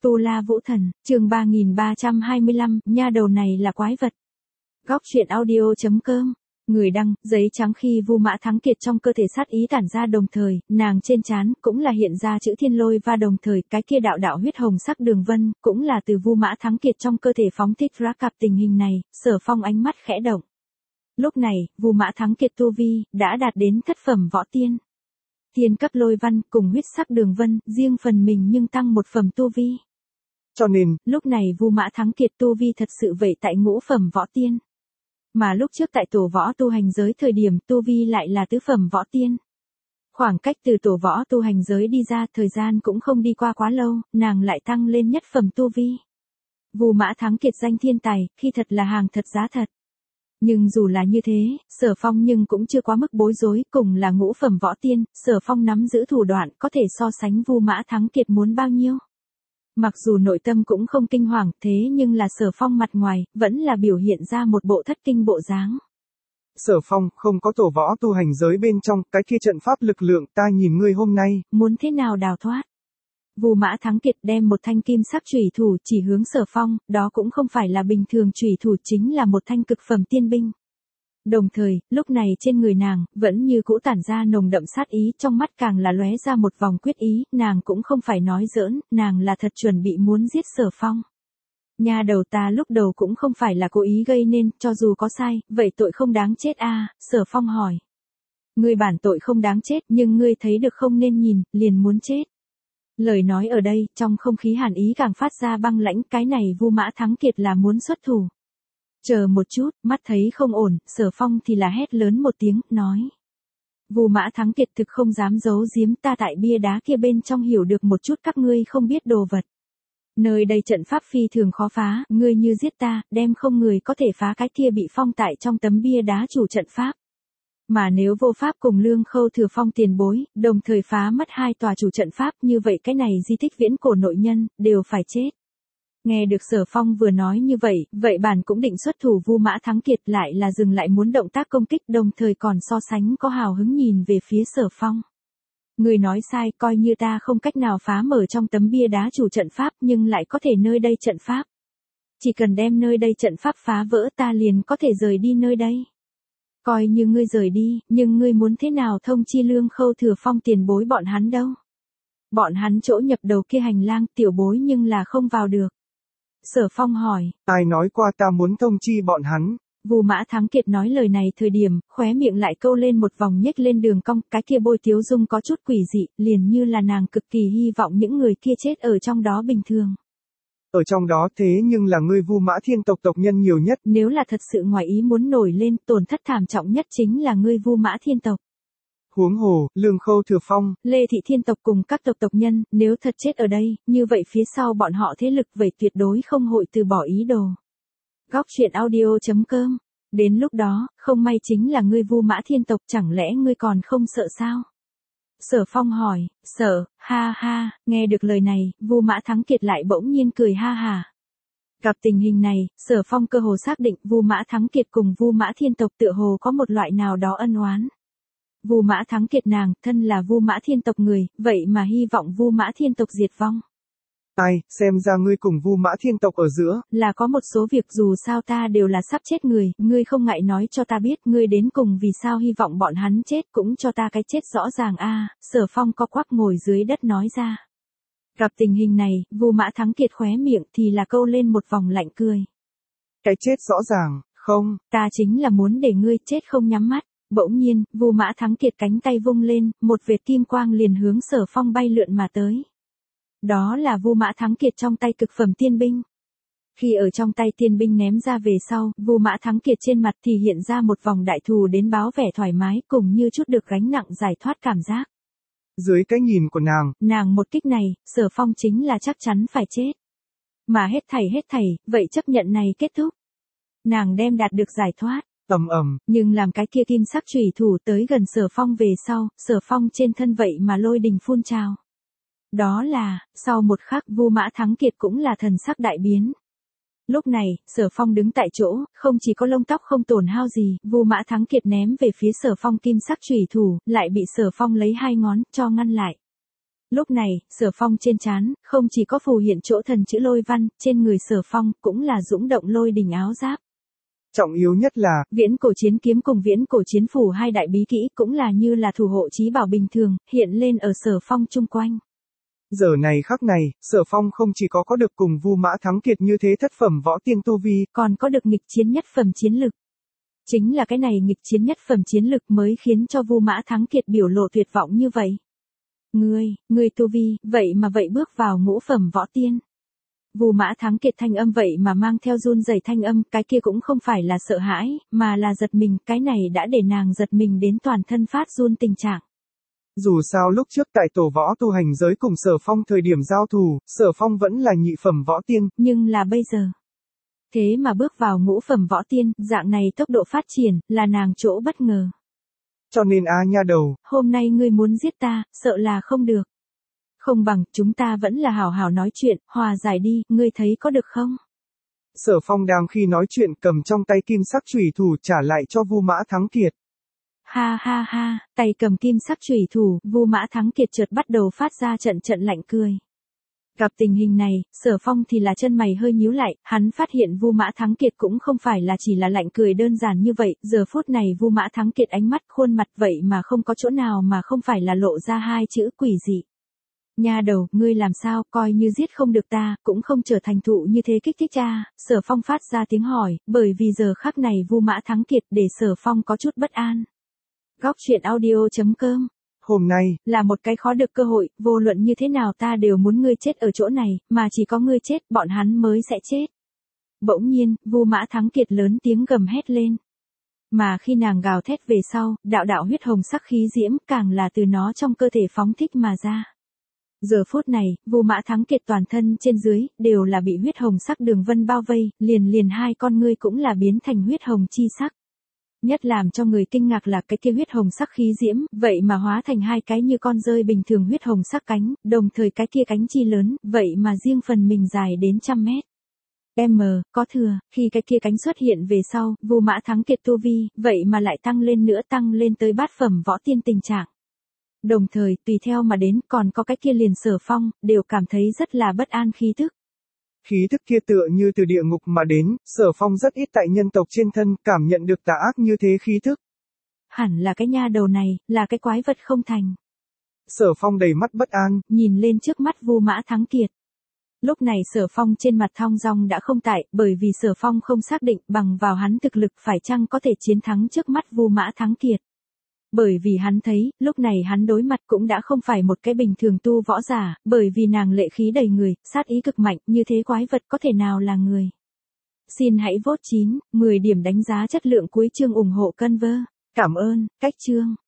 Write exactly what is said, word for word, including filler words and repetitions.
Tu La Vũ Thần, chương ba nghìn ba trăm hai mươi lăm, nha đầu này là quái vật. Góc truyện audio chấm com. Người đăng, giấy trắng khi Vu Mã Thắng Kiệt trong cơ thể sát ý tản ra đồng thời, nàng trên trán cũng là hiện ra chữ thiên lôi và đồng thời cái kia đạo đạo huyết hồng sắc đường vân, cũng là từ Vu Mã Thắng Kiệt trong cơ thể phóng thích ra. Cặp tình hình này, Sở Phong ánh mắt khẽ động. Lúc này, Vu Mã Thắng Kiệt tu vi đã đạt đến thất phẩm võ tiên. Tiên cấp lôi văn cùng huyết sắc đường vân, riêng phần mình nhưng tăng một phẩm tu vi. Cho nên, lúc này Vu Mã Thắng Kiệt tu vi thật sự vậy tại ngũ phẩm võ tiên. Mà lúc trước tại tổ võ tu hành giới thời điểm tu vi lại là tứ phẩm võ tiên. Khoảng cách từ tổ võ tu hành giới đi ra thời gian cũng không đi qua quá lâu, nàng lại tăng lên nhất phẩm tu vi. Vu Mã Thắng Kiệt danh thiên tài, khi thật là hàng thật giá thật. Nhưng dù là như thế, Sở Phong nhưng cũng chưa quá mức bối rối, cùng là ngũ phẩm võ tiên, Sở Phong nắm giữ thủ đoạn có thể so sánh Vu Mã Thắng Kiệt muốn bao nhiêu. Mặc dù nội tâm cũng không kinh hoàng, thế nhưng là Sở Phong mặt ngoài, vẫn là biểu hiện ra một bộ thất kinh bộ dáng. Sở Phong, không có tổ võ tu hành giới bên trong, cái kia trận pháp lực lượng, ta nhìn ngươi hôm nay. Muốn thế nào đào thoát? Vu Mã Thắng Kiệt đem một thanh kim sắc chủy thủ chỉ hướng Sở Phong, đó cũng không phải là bình thường chủy thủ, chính là một thanh cực phẩm tiên binh. Đồng thời, lúc này trên người nàng, vẫn như cũ tản ra nồng đậm sát ý, trong mắt càng là lóe ra một vòng quyết ý, nàng cũng không phải nói giỡn, nàng là thật chuẩn bị muốn giết Sở Phong. Nhà đầu ta lúc đầu cũng không phải là cố ý gây nên, cho dù có sai, vậy tội không đáng chết a à, Sở Phong hỏi. Ngươi bản tội không đáng chết, nhưng ngươi thấy được không nên nhìn, liền muốn chết. Lời nói ở đây, trong không khí hàn ý càng phát ra băng lãnh, cái này Vu Mã Thắng Kiệt là muốn xuất thủ. Chờ một chút, mắt thấy không ổn, Sở Phong thì là hét lớn một tiếng, nói. Vu Mã Thắng Kiệt thực không dám giấu giếm, ta tại bia đá kia bên trong hiểu được một chút các ngươi không biết đồ vật. Nơi đây trận pháp phi thường khó phá, ngươi như giết ta, đem không người có thể phá cái kia bị phong tại trong tấm bia đá chủ trận pháp. Mà nếu vô pháp cùng Lương Khâu Thừa Phong tiền bối, đồng thời phá mất hai tòa chủ trận pháp, như vậy cái này di tích viễn cổ nội nhân, đều phải chết. Nghe được Sở Phong vừa nói như vậy, vậy bản cũng định xuất thủ. Vu Mã Thắng Kiệt lại là dừng lại muốn động tác công kích, đồng thời còn so sánh có hào hứng nhìn về phía Sở Phong. Người nói sai, coi như ta không cách nào phá mở trong tấm bia đá chủ trận pháp, nhưng lại có thể nơi đây trận pháp. Chỉ cần đem nơi đây trận pháp phá vỡ, ta liền có thể rời đi nơi đây. Coi như ngươi rời đi, nhưng ngươi muốn thế nào thông chi Lương Khâu Thừa Phong tiền bối bọn hắn đâu? Bọn hắn chỗ nhập đầu kia hành lang, tiểu bối nhưng là không vào được. Sở Phong hỏi. Ai nói qua ta muốn thông chi bọn hắn? Vu Mã Thắng Kiệt nói lời này thời điểm, khóe miệng lại câu lên một vòng nhếch lên đường cong, cái kia bôi tiếu dung có chút quỷ dị, liền như là nàng cực kỳ hy vọng những người kia chết ở trong đó bình thường. Ở trong đó thế nhưng là ngươi Vu Mã Thiên tộc tộc nhân nhiều nhất. Nếu là thật sự ngoài ý muốn nổi lên, tổn thất thảm trọng nhất chính là ngươi Vu Mã Thiên tộc. Huống hồ, Lương Khâu Thừa Phong, Lê Thị Thiên tộc cùng các tộc tộc nhân, nếu thật chết ở đây, như vậy phía sau bọn họ thế lực vậy tuyệt đối không hội từ bỏ ý đồ. Góc truyện audio chấm com. Đến lúc đó, không may chính là ngươi Vu Mã Thiên tộc, chẳng lẽ ngươi còn không sợ sao? Sở Phong hỏi. Sợ, ha ha, nghe được lời này, Vu Mã Thắng Kiệt lại bỗng nhiên cười ha hà. Gặp tình hình này, Sở Phong cơ hồ xác định Vu Mã Thắng Kiệt cùng Vu Mã Thiên tộc tựa hồ có một loại nào đó ân oán. Vu Mã Thắng Kiệt nàng, thân là Vu Mã Thiên tộc người, vậy mà hy vọng Vu Mã Thiên tộc diệt vong. Ai, xem ra ngươi cùng Vu Mã Thiên tộc ở giữa. Là có một số việc dù sao ta đều là sắp chết người, ngươi không ngại nói cho ta biết ngươi đến cùng vì sao hy vọng bọn hắn chết, cũng cho ta cái chết rõ ràng a à, Sở Phong co quắp ngồi dưới đất nói ra. Gặp tình hình này, Vu Mã Thắng Kiệt khóe miệng thì là câu lên một vòng lạnh cười. Cái chết rõ ràng, không? Ta chính là muốn để ngươi chết không nhắm mắt. Bỗng nhiên, Vu Mã Thắng Kiệt cánh tay vung lên, một vệt kim quang liền hướng Sở Phong bay lượn mà tới. Đó là Vu Mã Thắng Kiệt trong tay cực phẩm tiên binh. Khi ở trong tay tiên binh ném ra về sau, Vu Mã Thắng Kiệt trên mặt thì hiện ra một vòng đại thù đến báo vẻ thoải mái, cùng như chút được gánh nặng giải thoát cảm giác. Dưới cái nhìn của nàng, nàng một kích này, Sở Phong chính là chắc chắn phải chết. Mà hết thảy hết thảy, vậy chấp nhận này kết thúc. Nàng đem đạt được giải thoát. Ầm ầm, nhưng làm cái kia kim sắc chủy thủ tới gần Sở Phong về sau, Sở Phong trên thân vậy mà lôi đình phun trào. Đó là, sau một khắc Vu Mã Thắng Kiệt cũng là thần sắc đại biến. Lúc này, Sở Phong đứng tại chỗ, không chỉ có lông tóc không tổn hao gì, Vu Mã Thắng Kiệt ném về phía Sở Phong kim sắc chủy thủ, lại bị Sở Phong lấy hai ngón cho ngăn lại. Lúc này, Sở Phong trên trán, không chỉ có phù hiện chỗ thần chữ lôi văn, trên người Sở Phong cũng là dũng động lôi đình áo giáp. Trọng yếu nhất là, viễn cổ chiến kiếm cùng viễn cổ chiến phủ hai đại bí kỹ cũng là như là thủ hộ chí bảo bình thường, hiện lên ở Sở Phong chung quanh. Giờ này khắc này, Sở Phong không chỉ có có được cùng Vu Mã Thắng Kiệt như thế thất phẩm võ tiên tu vi, còn có được nghịch chiến nhất phẩm chiến lực. Chính là cái này nghịch chiến nhất phẩm chiến lực mới khiến cho Vu Mã Thắng Kiệt biểu lộ tuyệt vọng như vậy. Ngươi, ngươi tu vi, vậy mà vậy bước vào ngũ phẩm võ tiên. Vu Mã Thắng Kiệt thanh âm vậy mà mang theo run rẩy thanh âm, cái kia cũng không phải là sợ hãi, mà là giật mình, cái này đã để nàng giật mình đến toàn thân phát run tình trạng. Dù sao lúc trước tại tổ võ tu hành giới cùng Sở Phong thời điểm giao thủ, Sở Phong vẫn là nhị phẩm võ tiên, nhưng là bây giờ. Thế mà bước vào ngũ phẩm võ tiên, dạng này tốc độ phát triển, là nàng chỗ bất ngờ. Cho nên a nha đầu, hôm nay ngươi muốn giết ta, sợ là không được. Không bằng, chúng ta vẫn là hảo hảo nói chuyện, hòa giải đi, ngươi thấy có được không? Sở Phong đang khi nói chuyện cầm trong tay kim sắc chủy thủ trả lại cho Vu Mã Thắng Kiệt. Ha ha ha, tay cầm kim sắc chủy thủ, Vu Mã Thắng Kiệt chợt bắt đầu phát ra trận trận lạnh cười. Gặp tình hình này, Sở Phong thì là chân mày hơi nhíu lại, hắn phát hiện Vu Mã Thắng Kiệt cũng không phải là chỉ là lạnh cười đơn giản như vậy, giờ phút này Vu Mã Thắng Kiệt ánh mắt khuôn mặt vậy mà không có chỗ nào mà không phải là lộ ra hai chữ quỷ dị. Nha đầu, ngươi làm sao, coi như giết không được ta, cũng không trở thành thụ như thế kích thích cha, Sở Phong phát ra tiếng hỏi, bởi vì giờ khắc này Vu Mã Thắng Kiệt để Sở Phong có chút bất an. Góc truyện audio chấm com Hôm nay, là một cái khó được cơ hội, vô luận như thế nào ta đều muốn ngươi chết ở chỗ này, mà chỉ có ngươi chết, bọn hắn mới sẽ chết. Bỗng nhiên, Vu Mã Thắng Kiệt lớn tiếng gầm hét lên. Mà khi nàng gào thét về sau, đạo đạo huyết hồng sắc khí diễm càng là từ nó trong cơ thể phóng thích mà ra. Giờ phút này, Vu Mã Thắng Kiệt toàn thân trên dưới, đều là bị huyết hồng sắc đường vân bao vây, liền liền hai con ngươi cũng là biến thành huyết hồng chi sắc. Nhất làm cho người kinh ngạc là cái kia huyết hồng sắc khí diễm, vậy mà hóa thành hai cái như con rơi bình thường huyết hồng sắc cánh, đồng thời cái kia cánh chi lớn, vậy mà riêng phần mình dài đến trăm mét. M, có thừa, khi cái kia cánh xuất hiện về sau, Vu Mã Thắng Kiệt tu vi, vậy mà lại tăng lên nữa tăng lên tới bát phẩm võ tiên tình trạng. Đồng thời, tùy theo mà đến, còn có cái kia liền Sở Phong, đều cảm thấy rất là bất an khí thức. Khí thức kia tựa như từ địa ngục mà đến, Sở Phong rất ít tại nhân tộc trên thân cảm nhận được tà ác như thế khí thức. Hẳn là cái nha đầu này, là cái quái vật không thành. Sở Phong đầy mắt bất an, nhìn lên trước mắt Vu Mã Thắng Kiệt. Lúc này Sở Phong trên mặt thong dong đã không tại, bởi vì Sở Phong không xác định bằng vào hắn thực lực phải chăng có thể chiến thắng trước mắt Vu Mã Thắng Kiệt. Bởi vì hắn thấy, lúc này hắn đối mặt cũng đã không phải một cái bình thường tu võ giả, bởi vì nàng lệ khí đầy người, sát ý cực mạnh, như thế quái vật có thể nào là người. Xin hãy vote chín, mười điểm đánh giá chất lượng cuối chương ủng hộ Conver. Cảm ơn, cách chương.